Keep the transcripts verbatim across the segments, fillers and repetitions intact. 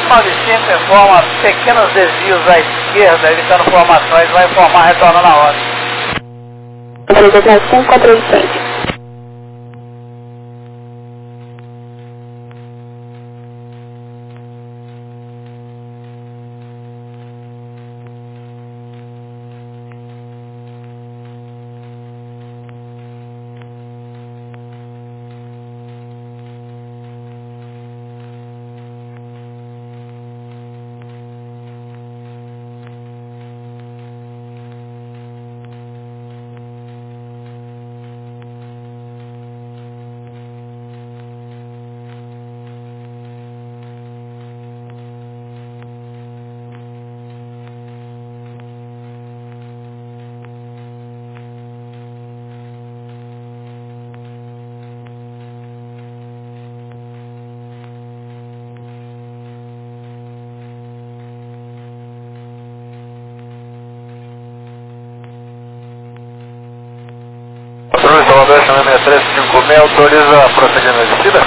nove cinco informa pequenos desvios à esquerda, evitando formações, vai informar retornando a rota. trezentos e noventa e cinco, controle de frente. Controle Salvador, chama seis três cinco seis, autoriza prosseguir na descida?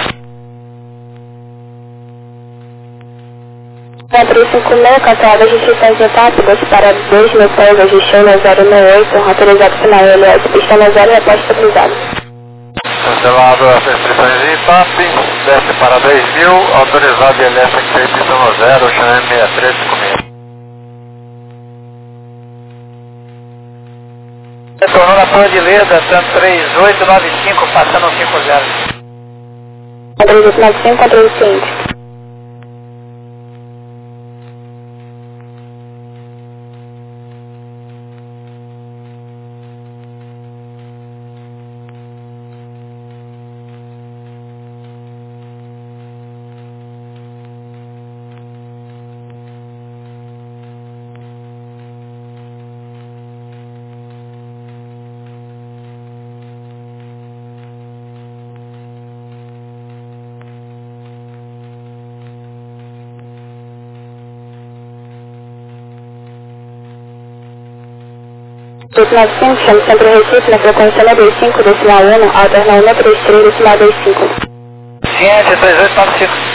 trezentos e cinquenta e seis, cancelada restrições rápidas para dois mil pés, ajustando a zero nove oito, autorizado final L S, pista na zero e aposta estabilizada. Cancelado as restrições de I P A P, desce para dez mil, autorizado L S aqui, pista no zero, chama seis três cinco seis. Retornando a Torre de Leda, tanto três oito nove cinco, passando o cinco zero. trezentos e noventa e cinco, controle de frente. trezentos e noventa e cinco, chama Centro Recife, na frequência noventa e cinco, decimal um, alternando trinta e três, decimal vinte e cinco. Ciência, três oito nove cinco.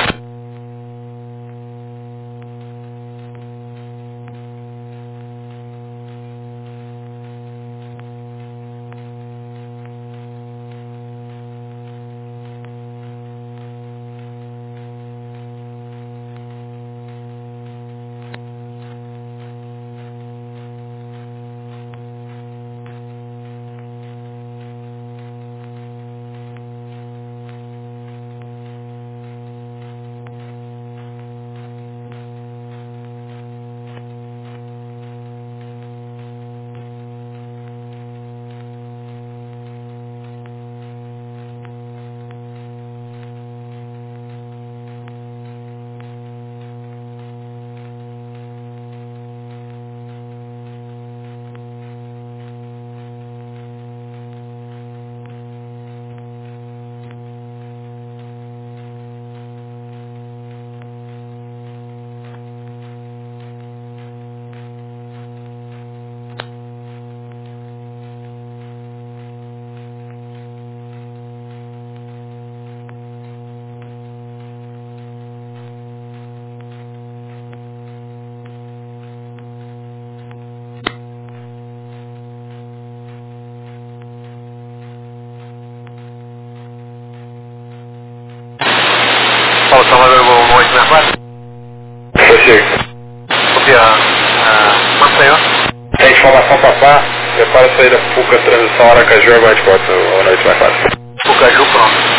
Paulo Salvador, vou oito sessenta e quatro. Prossiga. Copia, Maceió. Tem informação papá, prepara a saída Puca, transição Aracaju, aguarde quatro, ou noite mais fácil. Pucaju, pronto.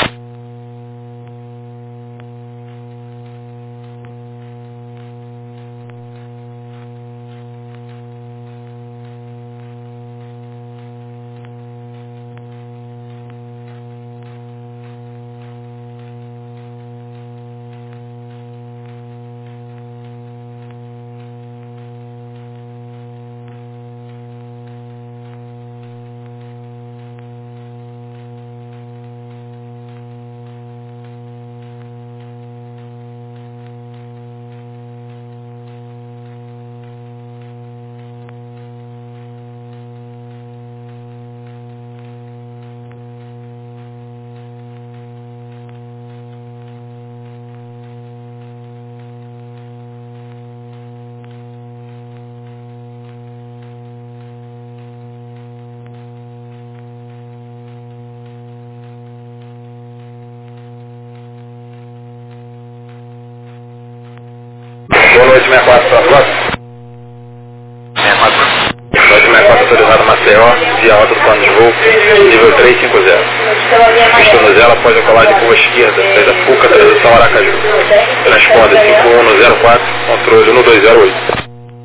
sessenta e quatro para a próxima. sessenta e quatro. dois sessenta e quatro autorizado Maceió, via rota do plano de voo, nível trezentos e cinquenta. Pista no zero após a colagem curva esquerda, saída Fuca, transição Aracaju. Transponder cinco um zero quatro, controle um dois zero oito.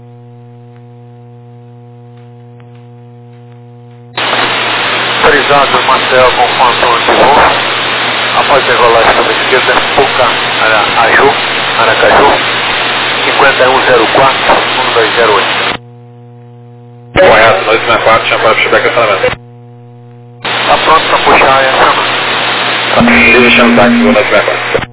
Autorizado Maceió com plano de voo, após a colagem curva esquerda, Fuca, Aracaju, Aracaju, cinquenta e um zero quatro, um dois zero oito. Correto, dois sessenta e quatro, chama para o feedback acionamento. Está pronto para puxar e acionar. Livre chama táxi, dois sessenta e quatro.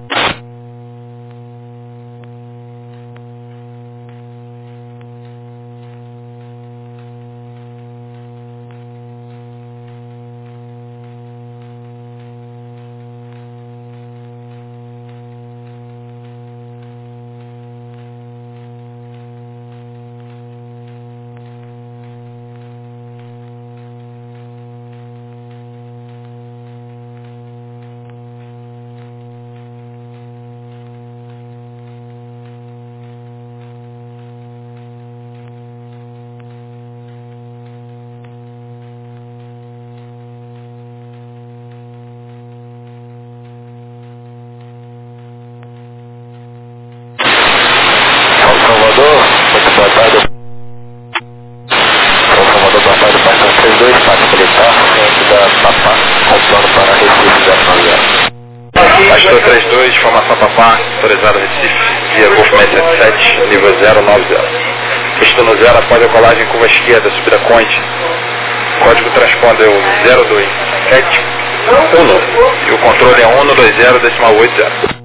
Salvador, muito boa tarde. Salvador, boa tarde, Paixão três dois, Pátio Militar, centro da Papá, retorno para Recife, zero nove zero. Pastor trinta e dois, formação Papá, autorizado Recife, via Golf seiscentos e setenta e sete, nível zero nove zero. Pista no zero após a colagem curva esquerda, subida Conde. Código transponder o zero dois sete um e o controle é um dois zero decimal oito zero.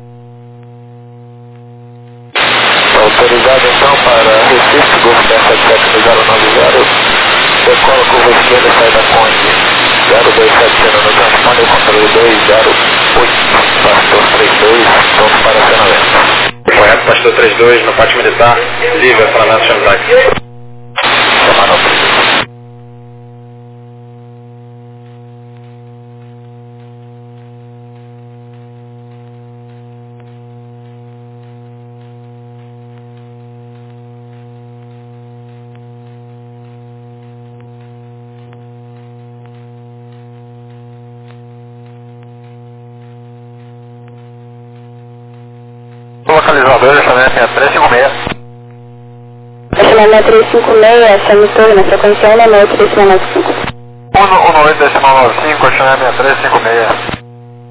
Autorizado então para Recife, Golf seiscentos e setenta e sete, zero nove zero, decola curva esquerda, saída Conde, zero dois sete zero no transponder, controle dois zero oito, Pastor trinta e dois, pronto para acionamento. Correto, Pastor trinta e dois, no Pátio Militar, livre acionamento, chama táxi. Semanópolis. Localizador, estacionamento sessenta e três cinquenta e seis. Estacionamento trezentos e cinquenta e seis, Semitor, na frequência um nove oito decimal nove cinco. um nove oito decimal nove cinco, estacionamento trezentos e cinquenta e seis.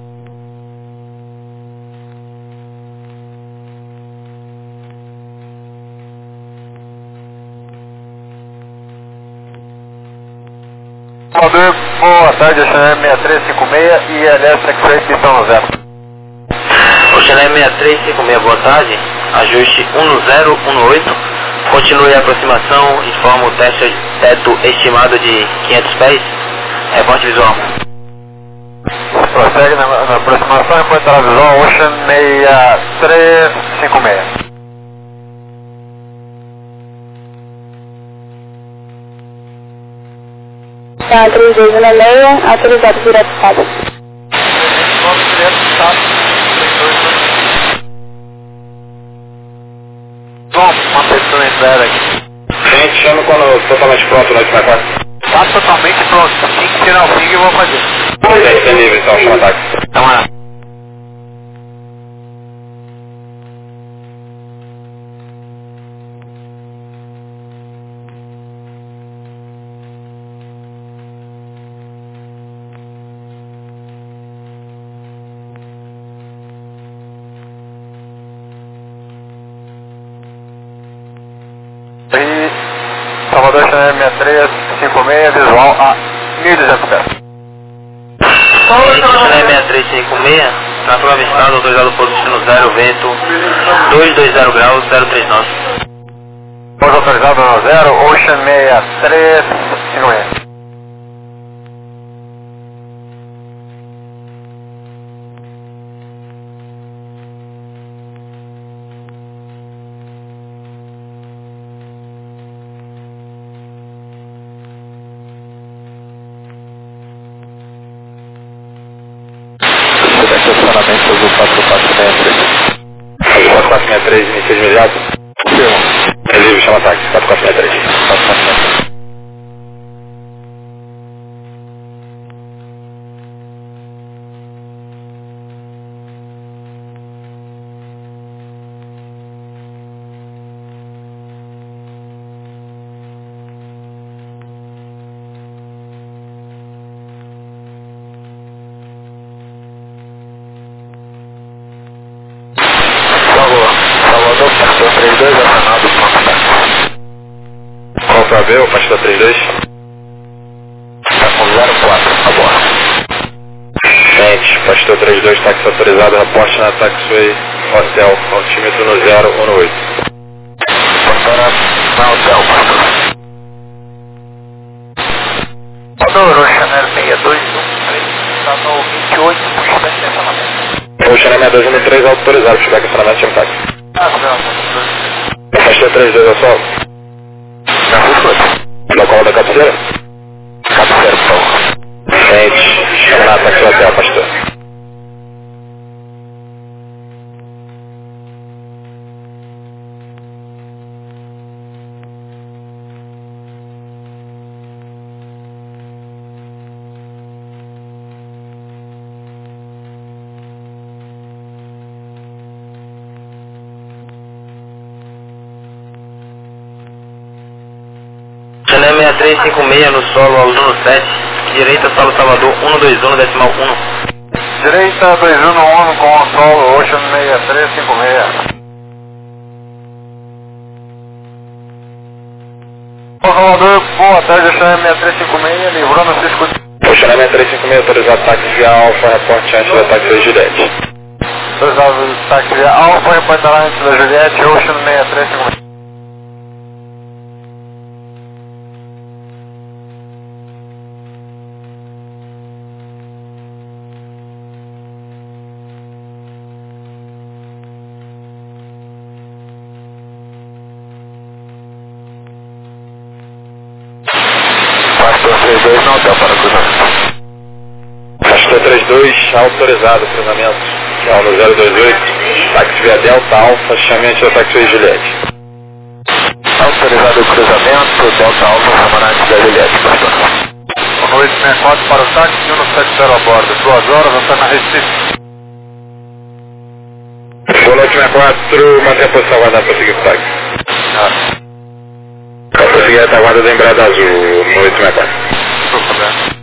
Salvador, boa tarde, estacionamento sessenta e três cinquenta e seis, I L S X-Ray, pistão no zero. Oceané sessenta e três cinquenta e seis, boa tarde, ajuste um zero um oito, continue a aproximação, informa o teste teto estimado de quinhentos pés, reporte visual. Prossegue na, na aproximação, enquanto a visual Ocean sessenta e três cinquenta e seis. Tá, três dois um seis, autorizado direto estado. Bom, uma pessoa entrar aqui. Gente, chama quando totalmente pronto, dois sessenta e quatro. Tá totalmente pronto. Assim que tirar o ping eu vou fazer. Gente, tem livre então, chama táxi. Então é. E Salvador sessenta e três cinquenta e seis, visual a mil e duzentos pés. Oceané sessenta e três cinquenta e seis, tráfego avistado, autorizado por destino zero, vento duzentos e vinte graus, zero três nove. Pouso autorizado no zero, Ocean sessenta e três cinquenta e seis. Estacionamento do quatro quatro seis três. quatro quatro seis três, início imediato. Livre, chama táxi, quatro quatro seis três. quatro quatro seis três. Salvador, pastor trinta e dois, acionado, ponto táxi. Qual para ver, o pastor trinta e dois? Está com zero quatro, a bordo. Gente, pastor trinta e dois, táxi autorizado, reporte na Taxiway Hotel, altímetro no zero um oito. Portara na hotel, pastor. Pastor, o Chanel seis dois um três, está no vinte e oito, puxa de estacionamento. O Chanel seis dois um três autorizado, chegar aqui estacionamento, chama táxi. Ah, não, pastor. Pastor trinta e dois, é só. Na rua, Local da cabeceira? cabeceira, por favor. Gente, chama na Taxi Hotel, pastor. Chanel seis três cinco seis no solo, aluno sete, direita, solo Salvador, um dois um, decimal um. Direita, dois um um, com o solo, Ocean seis três cinco seis. Salvador, boa tarde, Chanel seis três cinco seis, livrando o Cisco. Ocean seis três cinco seis, autorizado táxi via Alfa, reporte antes da Taxiway Juliette. Autorizado táxi via Alfa, reportará antes da Juliette, Ocean seis três cinco seis. Pastor trinta e dois, não hotel para cruzamento. Pastor trinta e dois, autorizado cruzamento, que é o no zero dois oito, táxi via Delta Alfa, chame antes da Taxiway Juliette. Autorizado o cruzamento, Delta Alfa, chamando antes da Juliette, pastor. Boa noite, sessenta e quatro para o táxi, um sete zero a bordo, duas horas, você na Recife. Boa noite, sessenta e quatro, mantém a posição, vai dar para seguir o táxi. Ah. Vai prosseguir a retaguarda da Embraer Azul, no oito sessenta e quatro. Por favor.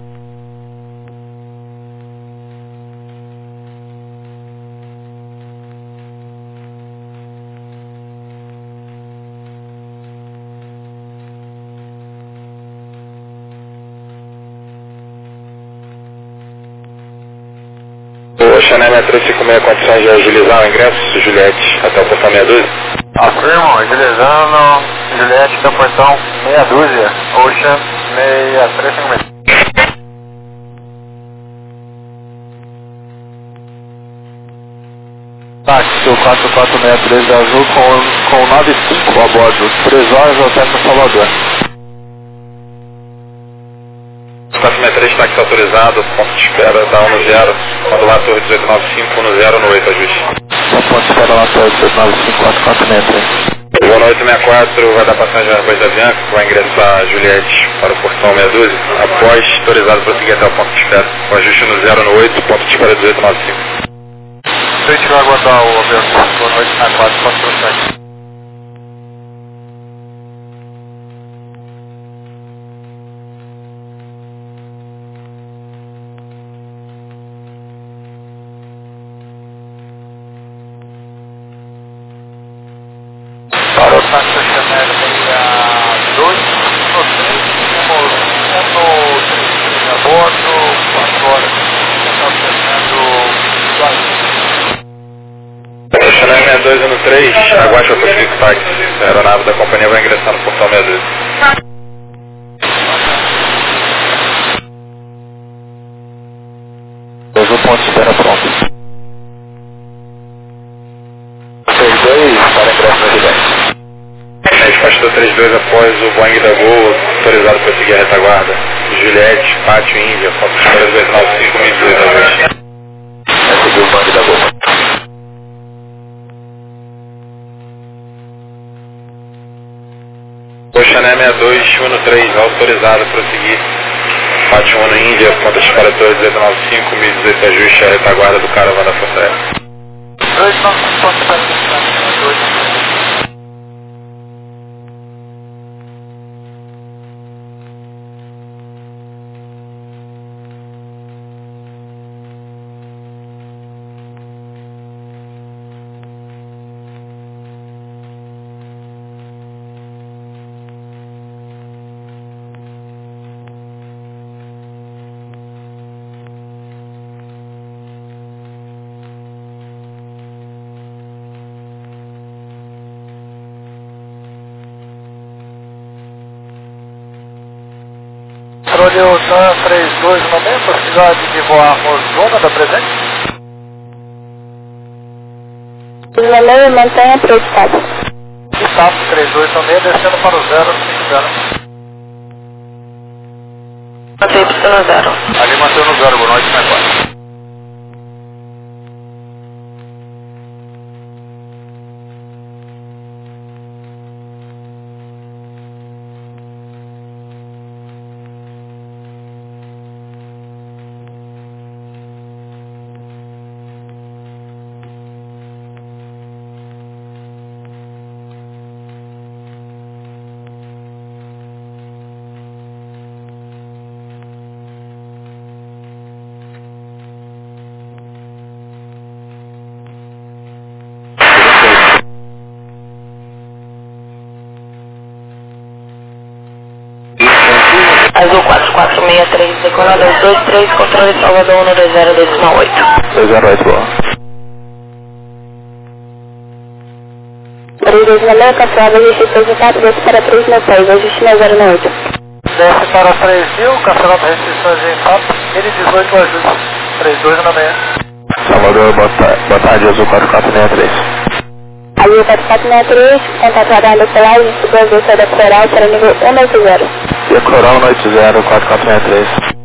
O Chanel seis três cinco seis, condições de agilizar o ingresso, Juliette, até o portão meia dúzia. Afirmo, agilizando, Juliette até o portão meia dúzia, Ocean seis três cinco seis. Táxi quatro quatro seis três azul com, com nove cinco a bordo, três horas até no Salvador. quatro seis três, táxi autorizado, ponto de espera da um no zero, modular torre dezoito nove cinco no zero no oito, ajuste. Ponto de espera lá para dezoito nove cinco quatro quatro seis três. Boa noite, sessenta e quatro, vai dar passagem à Coisa Bianca, que vai ingressar a Juliette para o portão meia dúzia, após autorizado para seguir até o ponto de espera, com ajuste no zero no oito, ponto de espera dezoito nove cinco. A gente vai aguardar o aberto. Boa noite, sessenta e quatro, quatro sete. Para o táxi Chanel seis dois, no três, temos cento e três a bordo, quatro horas. Estamos fechando quase. O Chanel seis dois um três, aguarde o Pacific Táxi, a aeronave da companhia vai ingressar no portão meia dúzia. Dois o ponto de espera pronto. três dois para ingresso na Juliette. Pastor trinta e dois após o Boeing da Gol, autorizado para seguir a retaguarda. Juliette, Pátio Índia, ponto de espera dezoito nove cinco mil e dois, ajuste. Vai seguir o Boeing da Gol. Chalé sessenta e dois, um três, autorizado a prosseguir. Fátima no Índia, ponta expiratória duzentos e noventa e cinco, mil e dezoito ajuste, a retaguarda do Caravana da Força Aérea. dois nove cinco, ponto expiratória, dois. Controle TAM três dois no momento, possibilidade de voarmos zona da presente? Islândia mantenha prioridade. Staff três dois no meio, descendo para o zero cinco zero. Mantém no zero. Ali mantém no zero, boa noite, mais quatro. Azul quatro quatro seis três, decola dois dois três, controle Salvador um dois zero decimal oito. dois zero oito, boa. três dois no meio, caçada, ajuste três e quatro, desce para três mil seis, ajuste na zero oito. Desce para três mil, cancelando restrições em fato, mil e dezoito ajuste, três dois no meio. Salvador, boa tarde, boa tarde, Azul quatro quatro seis três. Azul quatro quatro seis três, contato radar decolagem, subiu a velocidade da floral para nível um oito zero. Decoral um oito zero, quatro quatro seis três.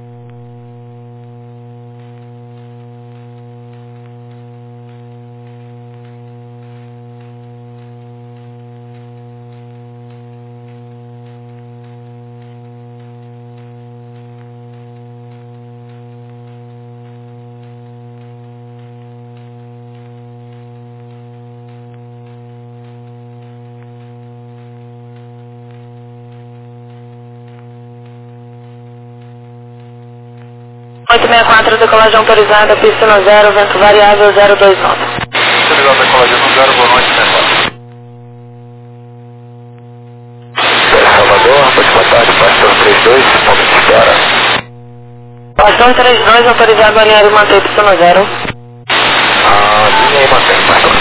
oito seis quatro, decolagem autorizada, pista no zero, vento variável zero dois nove. Autorizado a decolagem no zero, boa noite, mais quatro. Salvador, boa tarde, Pastor três dois, ponto de espera. Pastor três dois, autorizado a alinhar e manter pista no zero. Ah, linha aí, mantém, Pastor.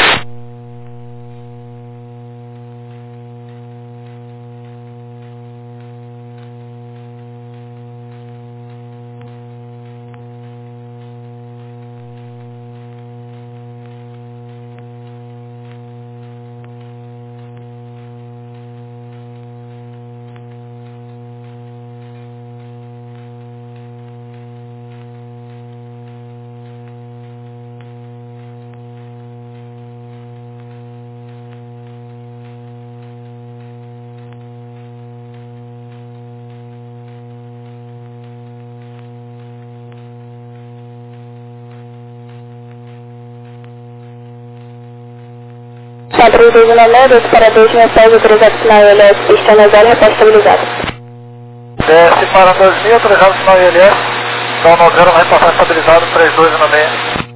quatro dois no meio, desce para dois mil seis, autorizado sinal I L S, pista no zero, repórter estabilizado. Desce para dois mil, autorizado sinal I L S, então no zero vai passar estabilizado, três dois no meio.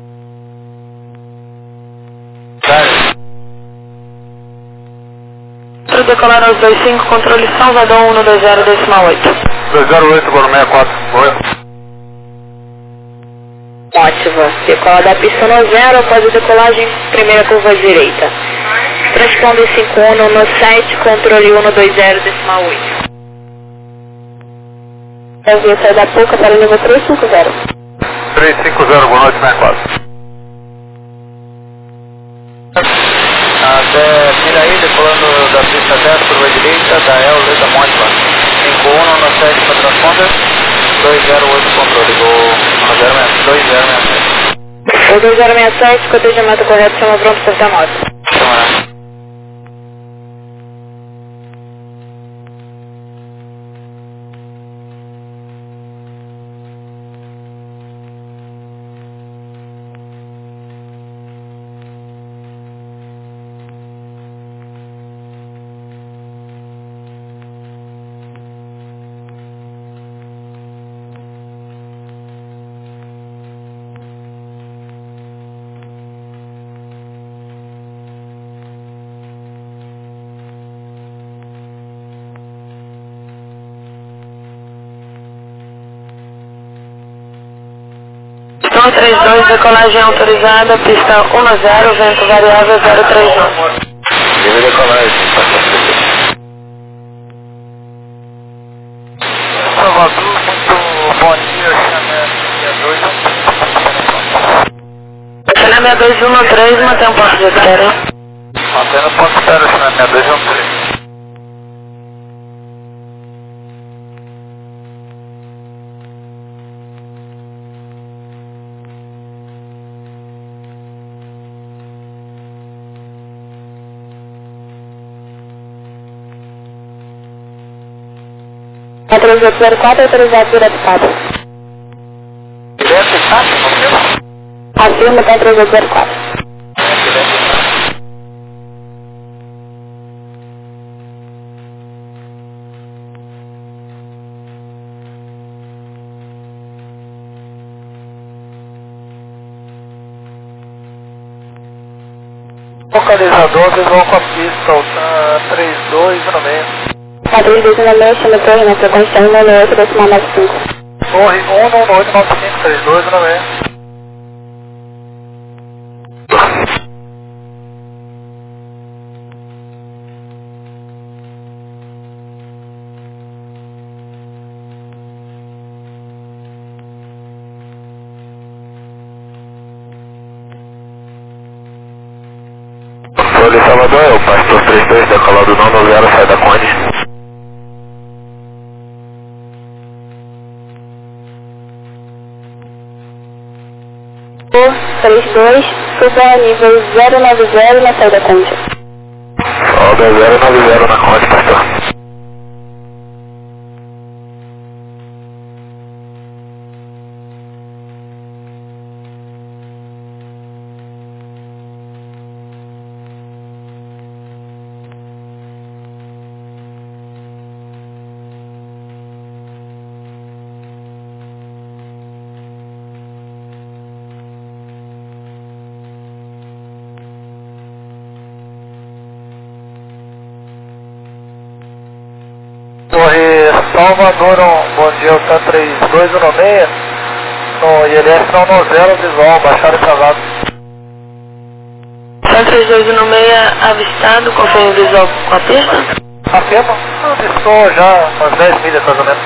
Decolar aos dois cinco, controle Salvador um dois zero decimal oito. dois zero oito, boa sessenta e quatro, boa. Ótimo. Decola da pista no zero, após a decolagem, primeira curva direita. Transponder cinco um no sete, controle um dois zero decimal oito. Envio sai da pouca para o nível três cinco zero. três cinco zero, boa noite, sessenta e quatro. Até Piraí, decolando da pista dez, curva direita, da El Leda Módica. cinco um no sete para transponder, dois zero oito controle, vou dois zero seis sete. O dois zero seis sete, cotejamento correto, chama pronto, porta moto. Pastor trinta e dois, decolagem autorizada, pista um zero, vento variável zero três nove. Livre decolagem, Pastor trinta e dois. Salvador, muito bom dia, Chanel sessenta e dois. Chanel sessenta e dois um três, mantém um ponto de espera. Mantendo o ponto de espera, Chanel sessenta e dois um três. três oito zero quatro, autorizado direto quatro. Direto quatro, confirma? Afirma, tá três oito zero quatro. Localizador, vocês vão com a pista, uh, trinta e dois no meio. Tá três dois no meio, chama torre na frequência um nove oito, decimal nove cinco. Torre um nove oito nove cinco, trinta e dois no meio. Folha Salvador, é o Pastor trinta e dois, decolado nove zero, sai da Conde. trinta e dois, suba a nível zero nove zero na saída Conde. Sobe zero nove zero na Conde, Pastor. Torre Salvador, um bom dia, o T trinta e dois um seis, no I L S não no zero, visual, baixaram pra lado. T trinta e dois um seis, avistado, confirma o visual com a pista? Afirma? Avistou já umas dez milhas, mais ou menos.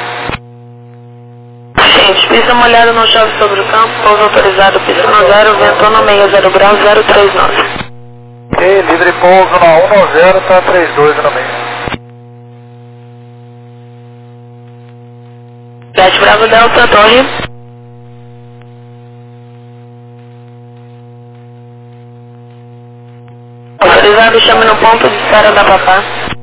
Gente, pista molhada, não chove sobre o campo, pouso autorizado, pista no zero, vento no meio, zero grau, zero três nove. Ok, livre pouso na um no zero, T trinta e dois um seis. Jet Bravo Delta, torre. Autorizado, chame no ponto de espera da Papá.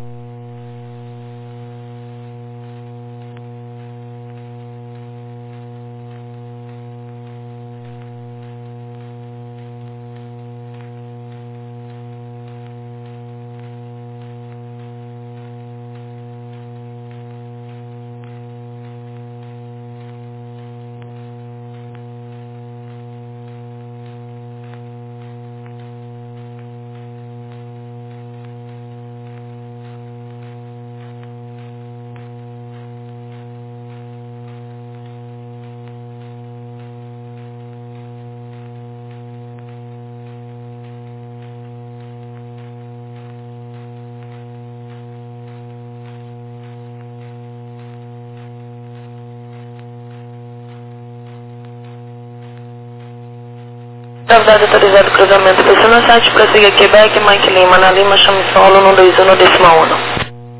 Gravidade autorizado, cruzamento. Você no site, prossiga Quebec, Mike Lima, na Lima, chame solo, no dois um, decimal um.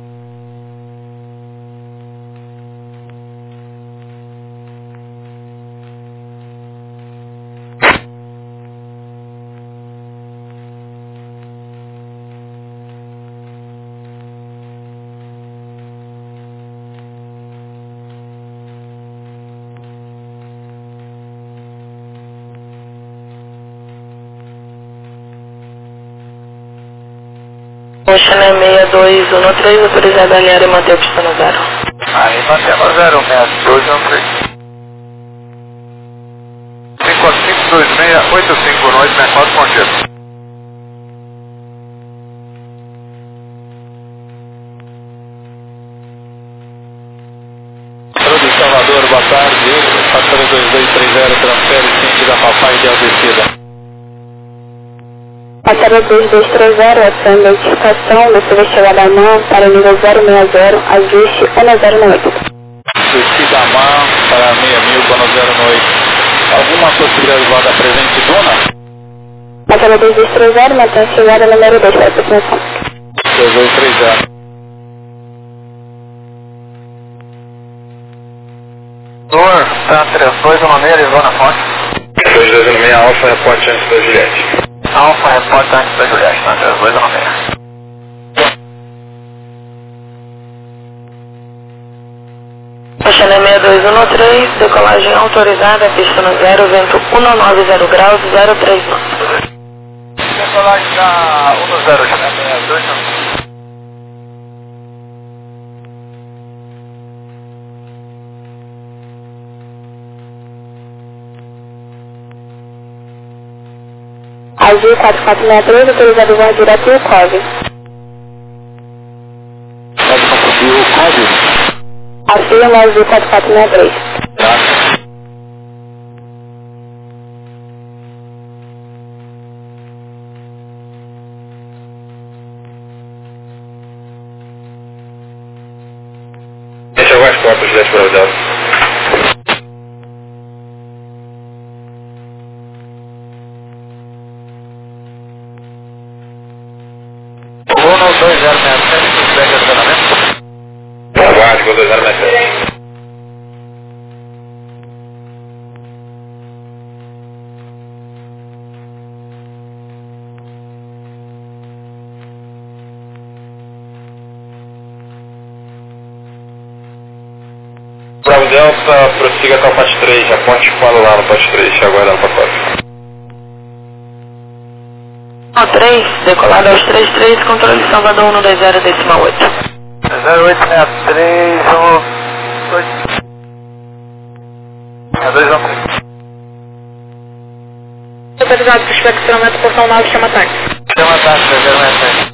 O Chanel seis dois um três, autorizado a alinhar e manter a pista no zero. Aí mantendo zero, seis dois um três. cinco cinco dois seis oito cinco nove, sessenta e quatro, bom dia. Salvador, boa tarde. Pastor dois dois três zero, transfere cinco da Papai. descida. Passada dois dois três zero, essa identificação, você vai chegar da mão para nível zero seis zero, ajuste um zero no oito. Descida a mão para meia mil com zero no oito. Alguma possibilidade de voar presente dona? Passada dois dois três zero, mantém a chegada número dois para a aproximação. dois dois três zero. Dor, tá trinta e dois no meio, Arizona Fonte. dois dois no meio, Alfa, reporte antes da Juliette. Alfa, reporta antes da Juliette, tá trinta e dois no meio. Channel seis dois um três, decolagem autorizada, pista no zero, vento cento e noventa graus, zero três nove. Decolagem da um zero, Channel seis dois um. Azul quatro quatro seis três, autorizado voo direto e o C O V. Pode conseguir o código? Afirma Azul quatro quatro seis três. Tá. Deixa eu as portas desse para o Delta. Bruno dois zero seis sete, segue o treinamento. Aguarde com dois zero seis sete. Bravo Delta, prossiga até o P A T três, já ponte fala lá no P A T três, aguardando o pacote. três, decolado aos três três, controle Salvador um dois zero, decimal oito. zero oito seis três, um dois dois um três. Autorizado para o espectramento, portão nove, chama táxi. Chama táxi, zero seis seis.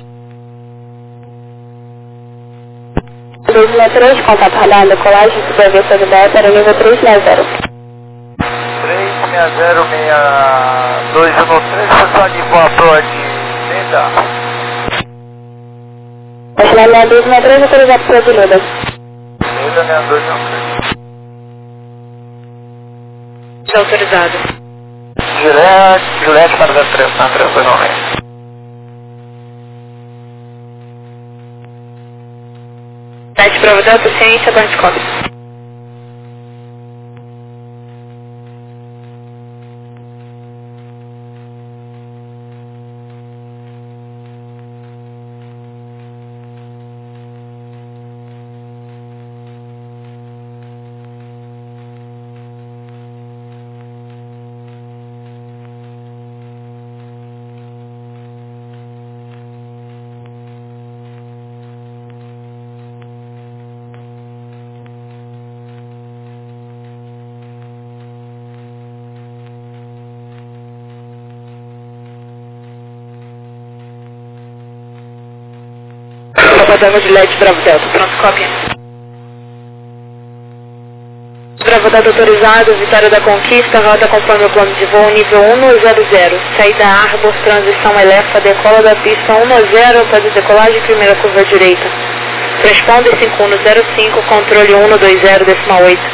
dois seis três, contato radar, decolagem, subavência do Delta, para nível três seis zero. três seis zero seis dois um três, pessoal de voador de Leda. Nacional seis dois seis três, autorizado para o Leda. Leda seis dois um três. Está autorizado. Juliette, Juliette para zero três, tá três dois um seis. Sete prova Delta, ciência, Bandicop. Bravo Juliette, Bravo Delta, pronto, cópia. Bravo Delta autorizado, Vitória da Conquista, rota conforme o plano de voo, nível um zero zero, saída Arbor, transição Elefa, decola da pista um zero, após a decolagem, primeira curva à direita. Transponder cinco um zero cinco, controle um dois zero, decimal oito.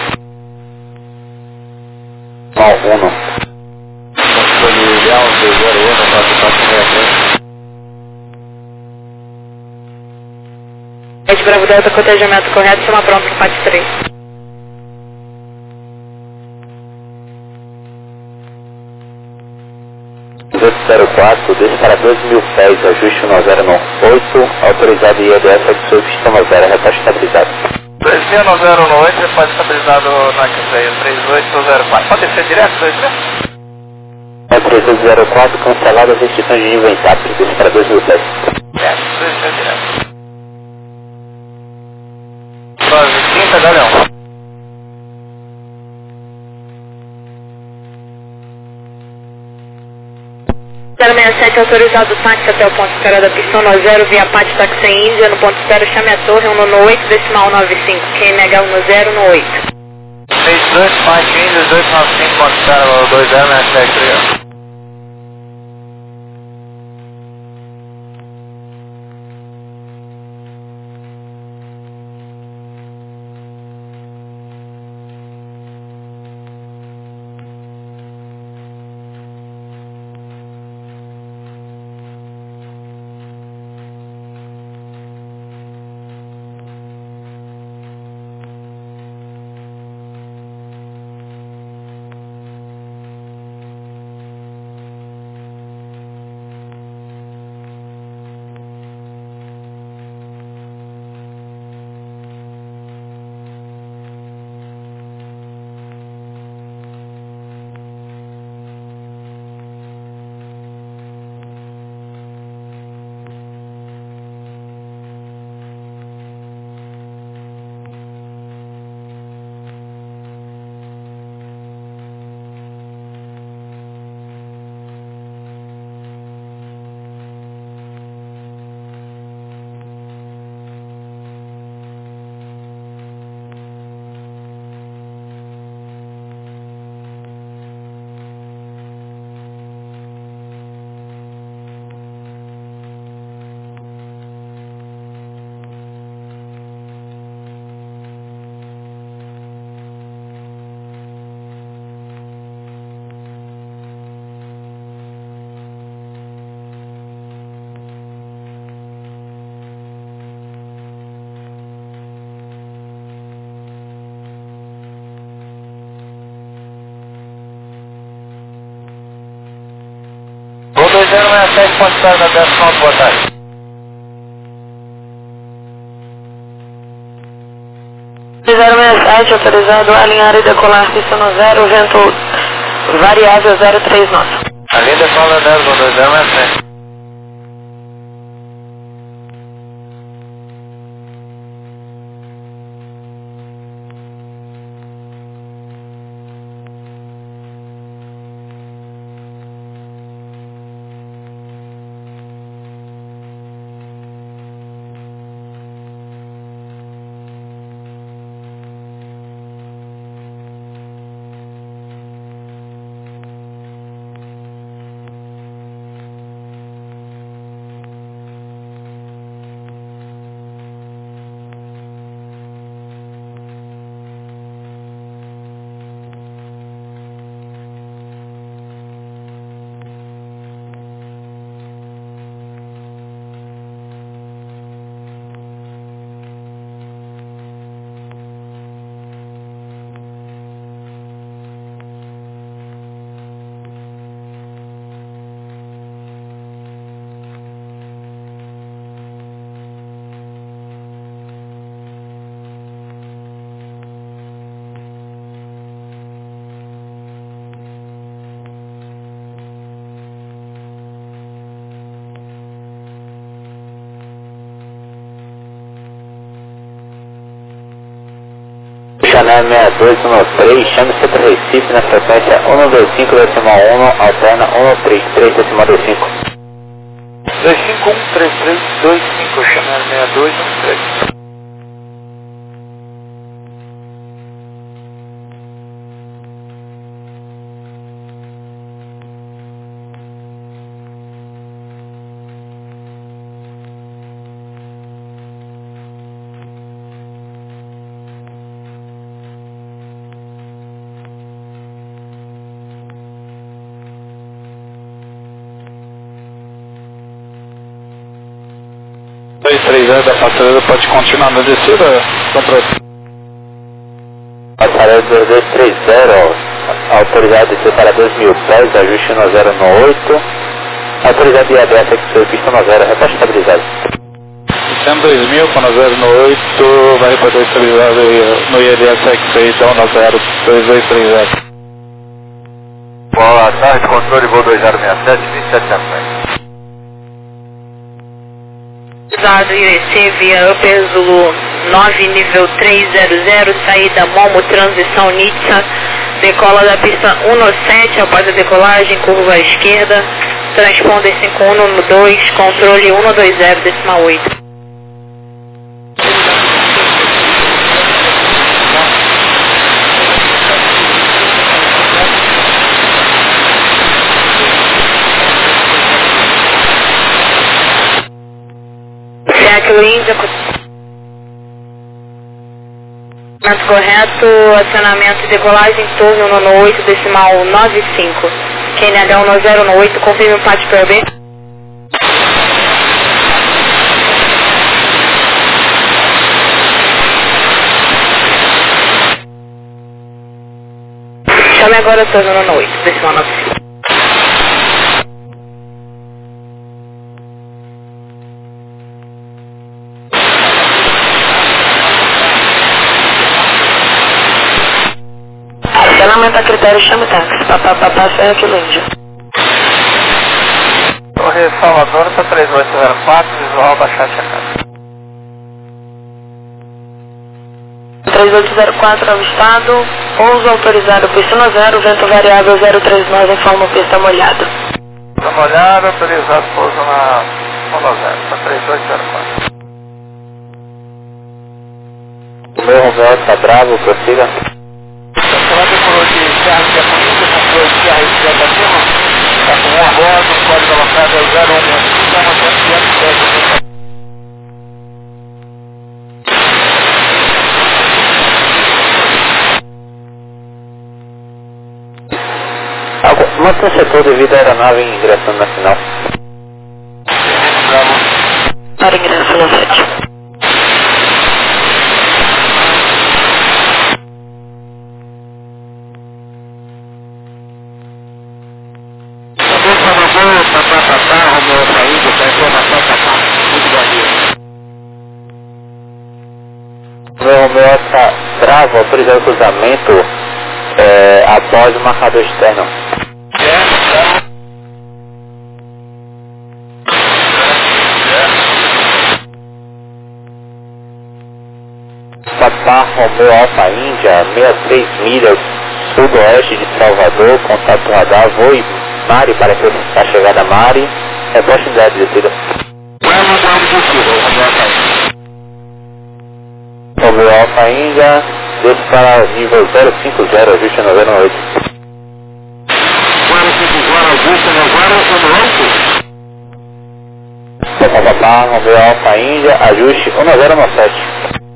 um. Controle ideal, dois zero um, quatro quatro seis três. Ed Bravo Delta, cotejamento correto, chama pronto para o P A T três. dezoito zero quatro, desce para doze mil pés, ajuste um zero oito, autorizado I E D S de Surfista um zero, repasse estabilizado. dois mil um zero um oito, repasse estabilizado no X-Ray, três oito zero quatro. Pode descer direto, dois três? É três oito zero quatro, cancelado as restrições de nível em TAP, desce para dois mil pés. É, descer direto. Prove quinta, Galeão. zero seis sete, autorizado táxi até o ponto de espera da pista um zero, via P A T táxi em Índia, no ponto de espera chame a torre um oito, decimal nove cinco, Q N H um zero no oito. seis três dois, Mike Índio, dezoito noventa e cinco, Montana, dois zero seis sete três. dois zero seis sete, ponto zero da décima, boa tarde. zero seis sete, autorizado a alinhar e decolar pista no zero, vento variável zero três nove. Alinha e decola zero, dois zero seis sete. Chanel seis dois um três, chame Centro Recife na frequência um dois cinco decimal um, alterna um três três decimal dois cinco. dois cinco um três três dois cinco, Chanel seis dois um três. dois três zero da passarela pode continuar na descida, controle. Passarela dois dois três zero, autorizado a descer para dois mil pés, ajuste no zero no oito, autorizado I A B S aqui sobre pista no zero, reparte estabilizado. Descendo dois mil para zero no oito, vai para dois estabilizado no I A B S aqui seis, então no zero, dois dois três zero. Boa tarde, controle voo dois zero seis sete, vinte e sete anos. Usado I E C via Upper Zulu nove, nível três zero zero, saída Momo, transição Nitsa, decola da pista um no sete, após a decolagem, curva à esquerda, transponder cinco um no dois, controle um dois zero, decimal oito. Equilo Índia, correto, acionamento e decolagem, torre um nove oito, decimal nove cinco. Q N H um zero um oito, confirme o P A T P R B. Chame agora a torre um nove oito, decimal nove cinco. Acionamento a critério, chame táxi. Papá, papá, Serra Equilo Índia. Torre Salvador, tá três oito zero quatro, visual baixar checado. três oito zero quatro avistado, pouso autorizado, pista zero, vento variável zero três nove, informa pista molhada. Pista molhada, autorizado pouso na Solo zero, tá três oito zero quatro. O meu Romeo tá bravo, prossiga. Ela decorou de carro de aponista, comprou esse carro de Catarina, está com um a bordo, o código alocado é zero um um, está mantendo quinhentos pés. Mantém o setor devido à aeronave ingressando na final. Para ingresso no sete. O meu Romeo está bravo, autorizado o cruzamento é, após o marcador externo. Papá Romeo Alfa Índia, sessenta e três milhas sudoeste de Salvador, contato radar, voo Mari para a chegada Mari, é oportunidade de descida. Romeo Alfa Índia, desce para nível zero cinco zero, ajuste no zero oito. Papá Romeo Alfa Índia, ajuste um zero um sete.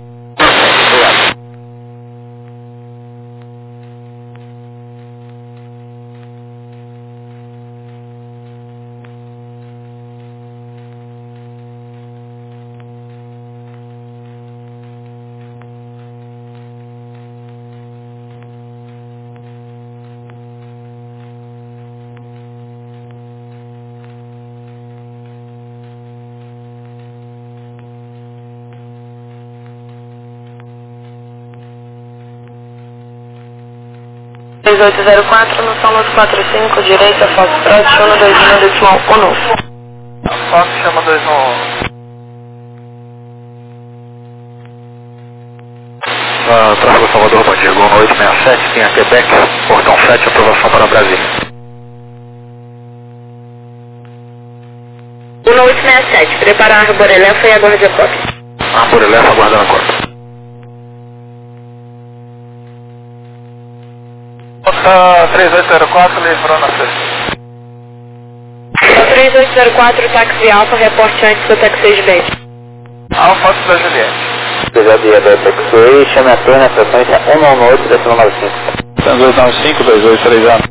três oito zero quatro, no São Luís quatro cinco, direita, Foxtrot, um dois um, decimal um. Fox chama dois um. Uh, Tráfego Salvador, bom dia, Gol oito seis sete, linha Quebec, portão sete, aprovação para Brasília. um oito seis sete, prepara a Arborelefa e aguarde a cópia. Arborelefa, aguardando a cópia. Rota três oito zero quatro, livrou na sexta. três oito zero quatro, táxi Alfa, reporte antes do táxi seis B. Alfa da Juliette. Pesadinha da Taxiway, chame a torre na frequência um nove oito, decimal nove cinco. dois nove cinco, dois oito três zero.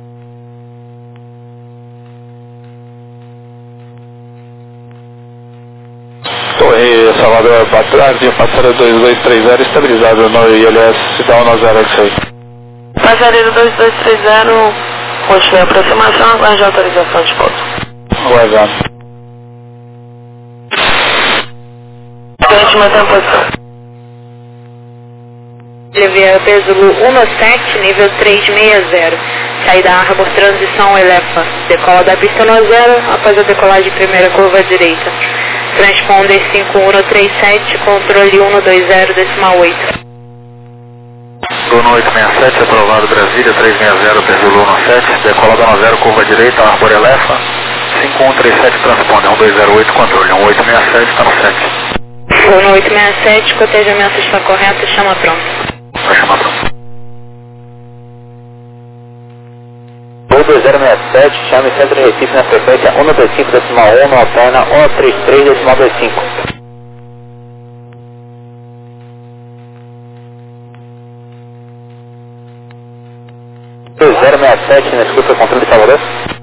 Torre Salvador para trás, linha passada dois dois três zero, estabilizado no I L S, dá um nove zero X aí. Passageiro dois dois três zero, continue a aproximação, aguarde a autorização de pouso. Aguardando. Cliente mantém a posição. Levia peso um sete, nível três seis zero. Saída Arbor, transição Elefa. Decola da pista no zero, após a decolagem primeira curva à direita. Transponder cinco um três sete, controle um dois zero, decimal oito. Bruno oito seis sete, aprovado Brasília, três seis zero, perfil um sete, decola da zero, curva direita, Arbor Elefa, cinco um três sete, transponder um dois zero oito, controle um oito seis sete, está no sete. Bruno oito seis sete, cotejamento está correto, chama pronto. Vai chamar pronto. Voo dois zero seis sete, chame Centro de Recife na frequência um dois cinco, decimal um, alterna um três três, decimal vinte e cinco. dois zero seis sete, na escuta, controle de Salvador.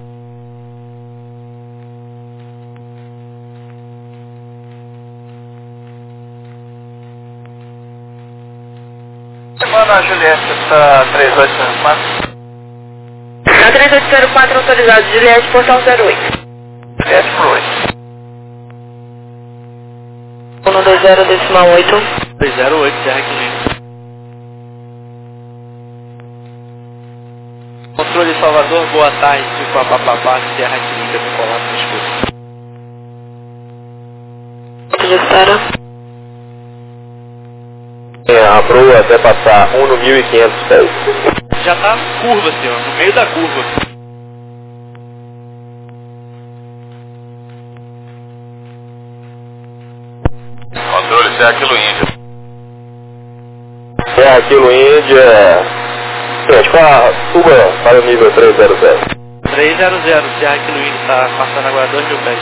Manda a Juliette, essa três oito zero quatro. A três oito zero quatro autorizado, Juliette, portão zero oito. Juliette por oito. um dois zero, decimal oito. dois zero oito, Sierra Equilíneo. Controle Salvador, boa tarde, papapá, Sierra Equilíneo, me colar no escudo. De espera. A proa até passar um mil e quinhentos pés. Já tá curva, senhor, no meio da curva. Controle, Serra Kilo Índia. Serra Kilo Índia. Gente, qual a suba para o nível três zero zero? três zero zero, Sierra Equilíneo, tá passando agora dois mil pés.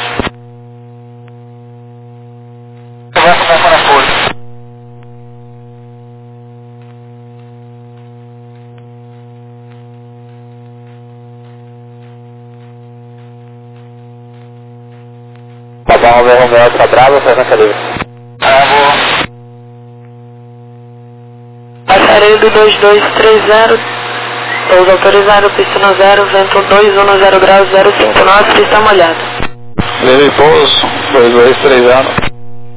Vai começar a força. Papá Romeo Romeo, tá bravo, Fernanda Livre. Bravo. Passarei do dois dois três zero. Pouso autorizado, pista no zero, vento dois um zero graus, zero cinco nove, pista molhada. Leve pouso, dois dois três zero.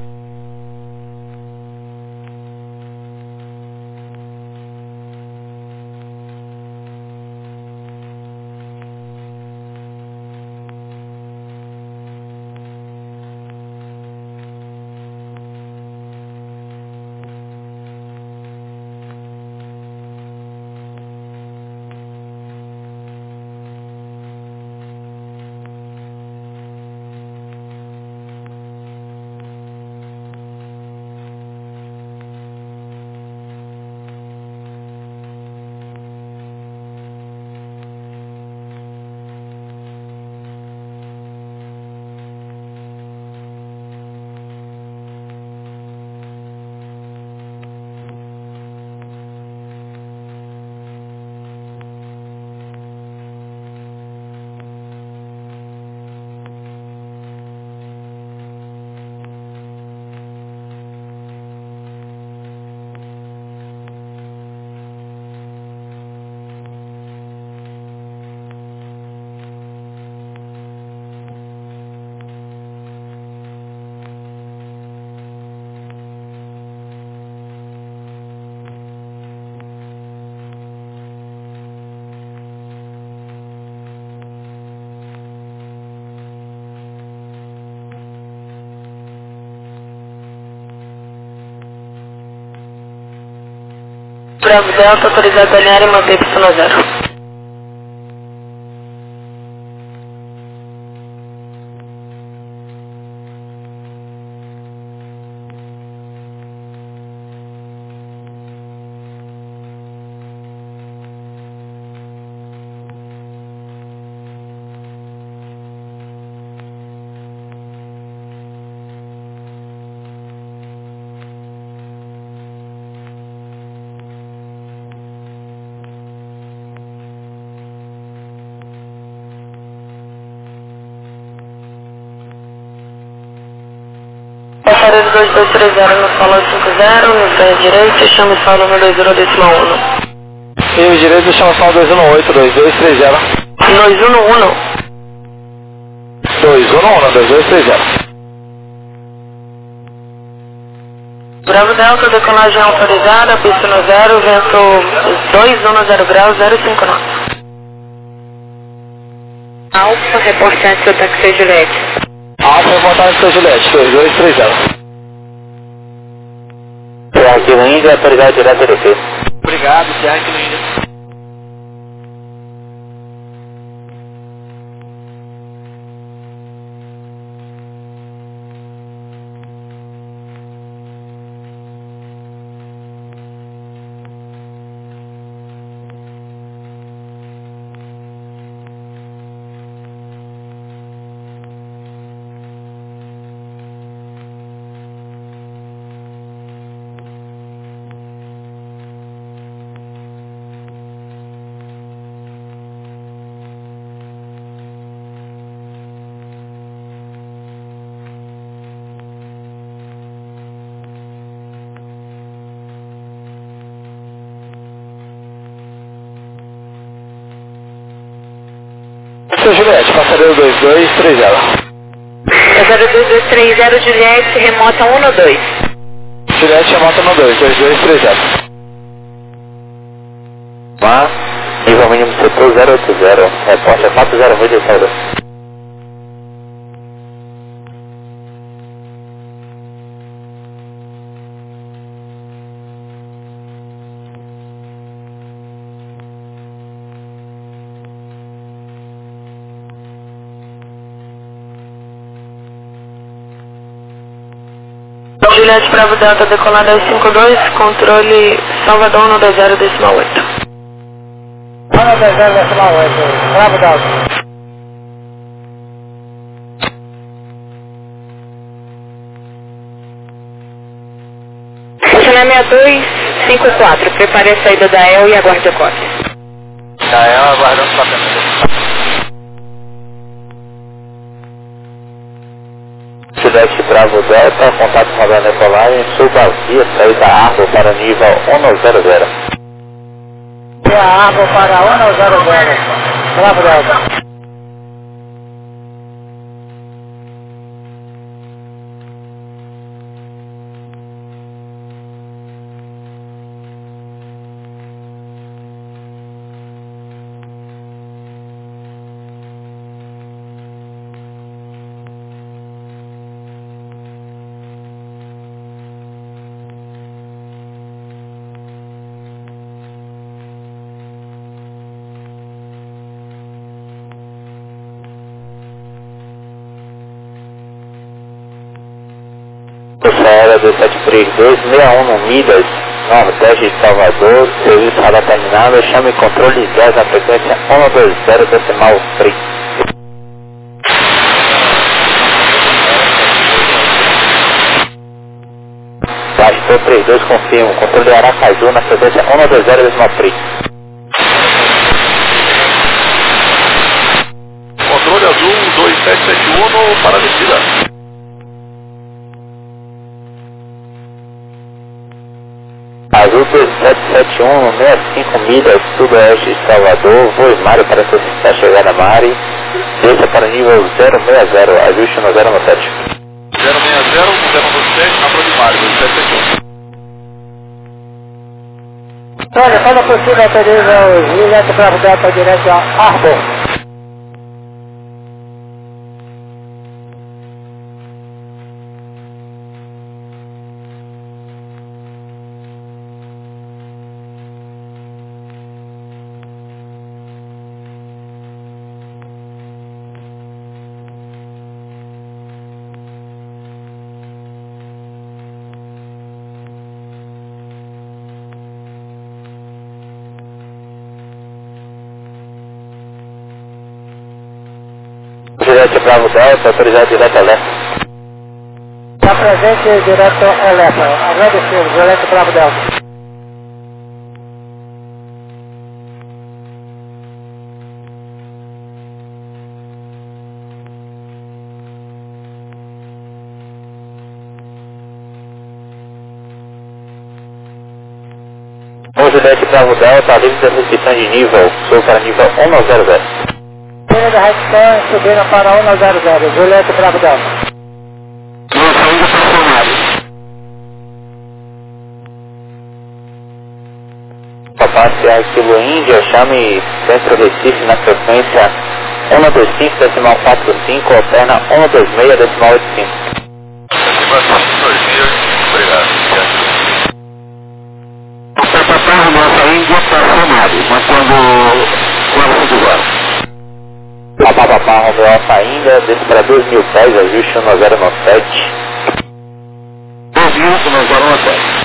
Bravo Delta, autorizado a alinhar e manter pista no zero. Passareiro dois dois três zero no solo cinco zero, no pé direito, chame solo no dois zero decimal um. E direito, chama só dois um oito, dois dois três zero. dois um um. dois um um, dois dois três zero. Bravo Delta, decolagem autorizada, pista no zero, vento dois um zero graus, zero cinco nove. Alfa, reporte antes do táxi Juliette. Alfa, reportagem para Juliette, dois dois três zero. Serra Kilo Índia, autorizado direto do P. Obrigado, Sierra Equilíneo. Vitor Juliette, passadeiro dois dois três zero. Passadeiro dois dois três zero, Juliette, remota um um dois. Juliette, remota um dois, dois dois três zero. Vá, nível mínimo setor zero oito zero, repórter quatro zero oito de saída. Juliette Bravo Delta, decolada cinco dois, controle Salvador um dois zero decimal oito. um dois zero decimal oito, Bravo Delta. Oceané seis dois cinco quatro, prepare a saída da E L e aguarde a cópia. Da E L aguardando cópia. Juliette Bravo Delta, contato com a Dona Decolagem, sul vazia, saída Arbo para nível um zero zero. E a Arbo para um zero zero, Bravo Delta. Era do sete três dois seis um milhas, nordeste de Salvador, serviço radar terminado, chame controle dez na frequência um dois zero decimal três. Pastor três dois confirmo, controle Aracaju na frequência um dois zero decimal três. Controle azul dois sete sete um para a descida. Azul dois sete sete um, sessenta e cinco milhas, sudoeste de Salvador, voo Mário para solicitar chegada Mari, desça para nível zero seis zero, ajuste no zero sete. zero seis zero, zero sete, na Prode Mário, dois sete sete um. Olha, quando possível autoriza o Juliette Bravo Delta direto a Arbo. Juliette Bravo Delta, autorizado direto a leste. Está presente direto a leste. Agradecido, Juliette Bravo Delta. O Juliette Bravo Delta, livre de restrição de nível, sul para nível um zero zero. Linha da Redstone subindo para um zero zero, Juliette Bravo Delta. Minha saída estacionária. Papasse Arquivo Índia, chame Centro Recife na frequência um dois cinco decimal quatro cinco, alterna um dois seis decimal oito cinco. Obrigado. Papai, nossa Índia estacionária, mas quando... quando se igual. Papapá, Romeu Alfa ainda, desce para dois mil pés, ajuste um zero sete. dois mil, um zero sete.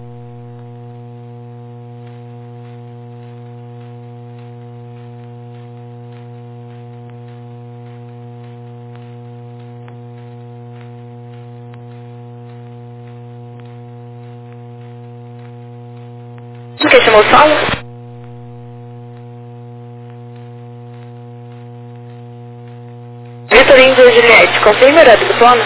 O que chamou o solo? Vitor Índia Juliette, confirme o horário do plano?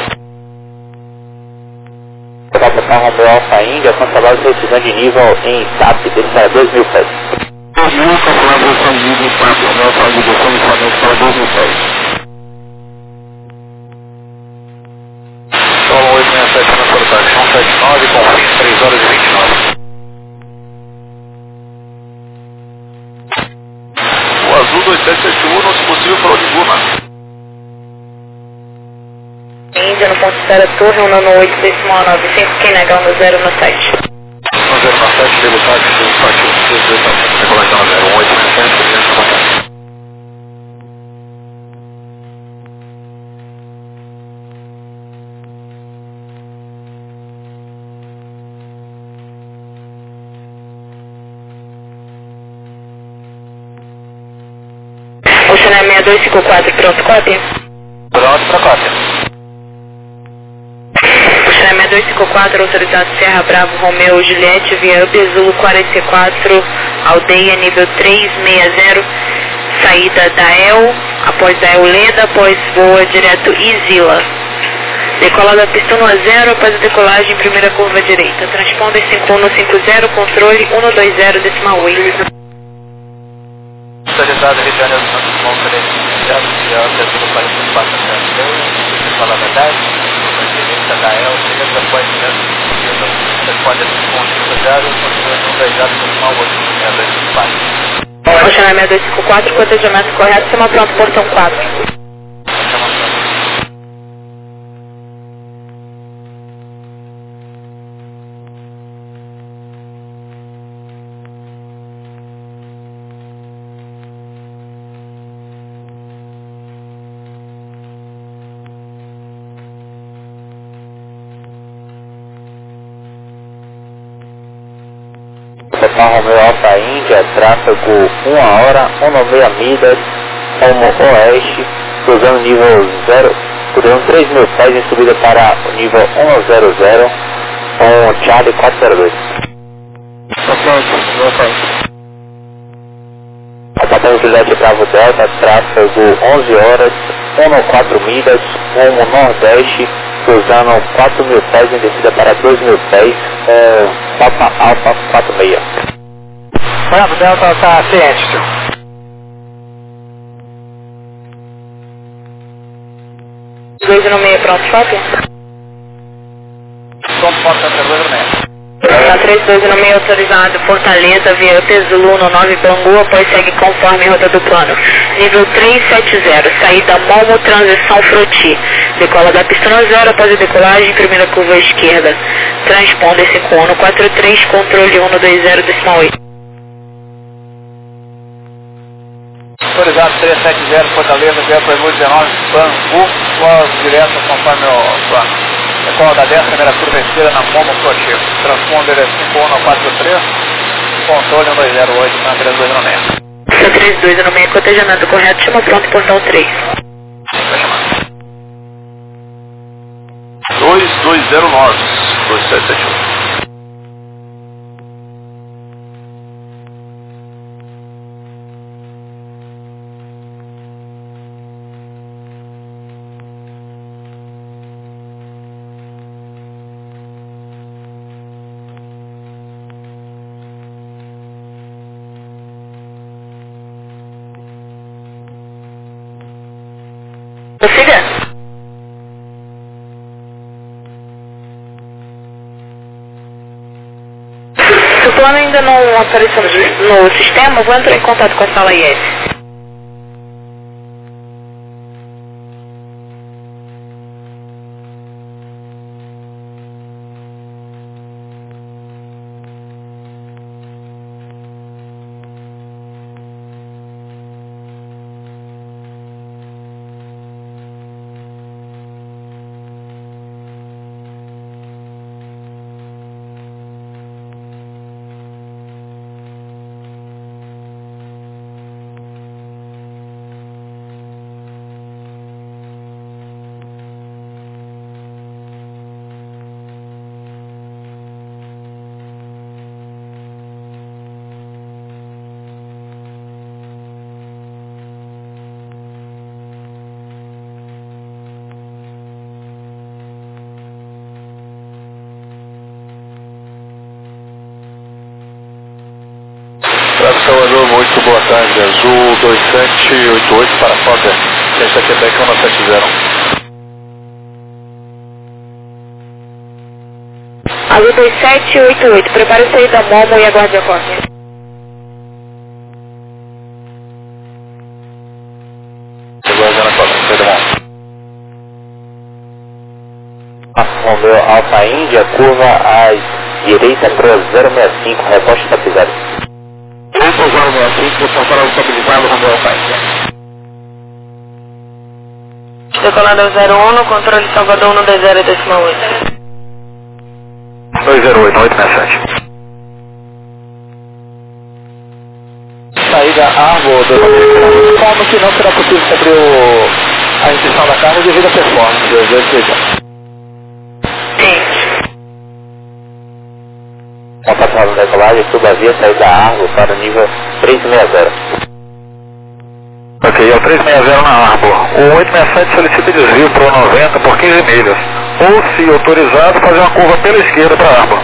Papapá, Romeu Alfa Índia, cancelado de decisão de nível em S A P, desce para dois mil pés. dois mil, calculando o sangue para a nossa ligação de somente para dois mil pés. Solo oito seis sete na portagem, cento e setenta e nove, com fim três horas e vinte e nove. O azul dois sete sete um, se possível, para o Liguna. Índia no ponto zero torre, um nono oito decimal nove cinco, quem nega um zero no site. um zero no sete, liga o táxi, partiu seis dois nove, decolagem no zero um oito seis sete, seguimento no contato. Oceanária seis dois cinco quatro, pronto, cópia. Pronto para cópia. Oceanária seis dois cinco quatro, autorizado Serra Bravo, Romeu, Juliette, via Zulu quarenta e quatro, aldeia nível trezentos e sessenta, saída da El, após da Euleda, após voa direto Isila. Decola da pista um a zero, após a decolagem, primeira curva direita. Transponder cinco um cinco zero, controle um dois zero, decimal oito. Autorizado Rio de Janeiro do Santos Dumont, Frederico Santiago, via Zulu quarenta e quatro, se fala a verdade, curva direita da El, chega após direto Isila. Responde cinco um cinco zero, controle um dois zero, decimal oito, seis dois cinco quatro. Oceanária seis dois cinco quatro, cotejamento correto, cima pronto, portão quatro. Total Romeo Alfa Índia, tráfego uma hora, cento e seis milhas, rumo oeste, cruzando nível zero, cruzando três mil pés em subida para o nível cento, com Charlie quatro zero dois. Atacando Juliette Bravo Delta, tráfego onze horas, cento e quatro milhas, rumo nordeste, cruzando quatro mil pés em descida para dois mil pés, com Papa Alfa quatro seis. Bravo Delta está ciente, senhor. dois no meio, pronto, cópia. Pronto, porta três dois no meio. Na três dois no meio, autorizado Fortaleza, via Zulu no nove Bangu, após segue conforme rota do plano. Nível trezentos e setenta, saída Momo, transição Froti. Decola da pista no zero, após a decolagem, primeira curva à esquerda. Transponder cinco um quatro três, controle um dois zero, decimal oito. Autorizado três sete zero, Fortaleza, via Bangu dezenove, Bangu, voz direto conforme o plano. Decola da dez, primeira curva esquerda na Momo Froti. Transponder é cinco um quatro três, controle um dois zero oito, na três dois no meio. três dois no meio, cotejamento correto, chama pronto, portão três. dois dois zero nove, dois sete sete um. Prossiga. Se o plano ainda não apareceu no sistema, vou entrar em contato com a sala I S. tarde, Azul dois sete oito oito para Fokker, testa Quebec um nove sete zero. Azul dois sete oito oito, prepare a saída Momo e aguarde a Fokker. Aguardando a Fokker, saída Momo. Romeu Alfa Índia, curva à direita para zero seis cinco, reposte estabilizado. Alfa zero seis cinco, temporal estabilizado, Romeu Alfa Índia. Decolado zero um, controle Salvador um dois zero decimal oito. dois zero oito, oito seis sete. Saída Arbor, como que não será possível cumprir o, a inscrição da carga devido à performance do exercício. Uma passada de decolagem, suba a via, saída Arbor para o nível trezentos e sessenta. Ok, é o trezentos e sessenta na Arbor. O oito seis sete solicita desvio para o noventa por quinze milhas. Ou, se autorizado, fazer uma curva pela esquerda para a Arbor.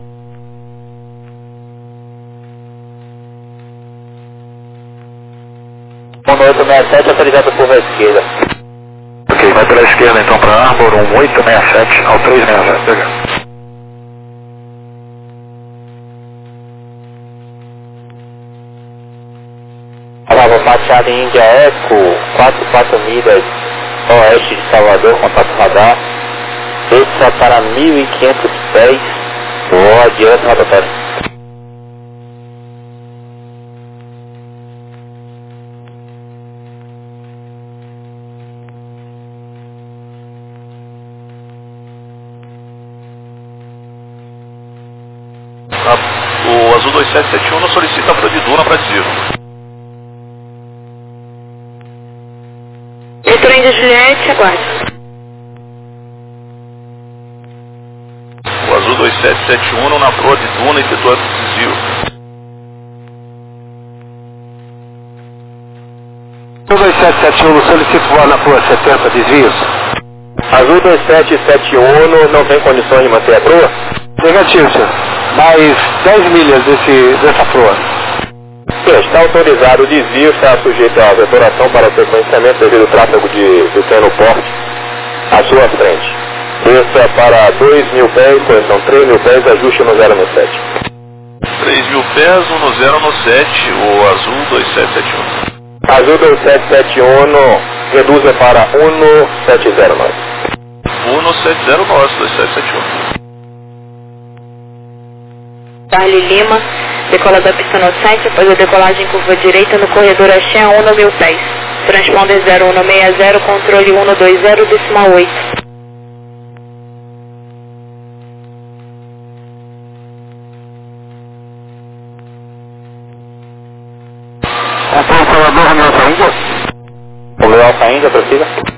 O oito seis sete autorizado curva à esquerda. Ok, vai pela esquerda então para a Arbor, um oito seis sete ao trezentos e sessenta. Obrigado. Bravo, Machado Índia Eco, quatro quatro milhas oeste de Salvador, contato radar. Desça para mil e quinhentos pés, voa direto rotatório. O Azul dois sete sete um não solicita a Duna para desvio. Leitura Índia Juliette, aguarde. O Azul dois sete sete um na proa de Duna efetuando desvio. O dois sete sete um solicita voar na proa setenta desvios. Azul dois sete sete um não tem condições de manter a proa? Negativo, senhor. Mais dez milhas desse, dessa proa. Senhor, está autorizado o desvio, está sujeito à vetoração para o sequenciamento devido ao tráfego de pequeno porte à sua frente. Desça para dois mil pés, correção três mil pés, ajuste no zero no sete. três mil pés, um no zero no sete, o Azul dois sete sete um. Azul dois sete sete um, reduza para um sete zero nove. um sete zero nove, dois sete sete um. Charlie Lima, decola da pista no sete, após a decolagem em curva direita no corredor Axé um no mil pés. Transponder zero um seis zero, controle um dois zero decimal oito. Controle Salvador, Romeu Alfa Índia. Romeu Alfa Índia, prossiga.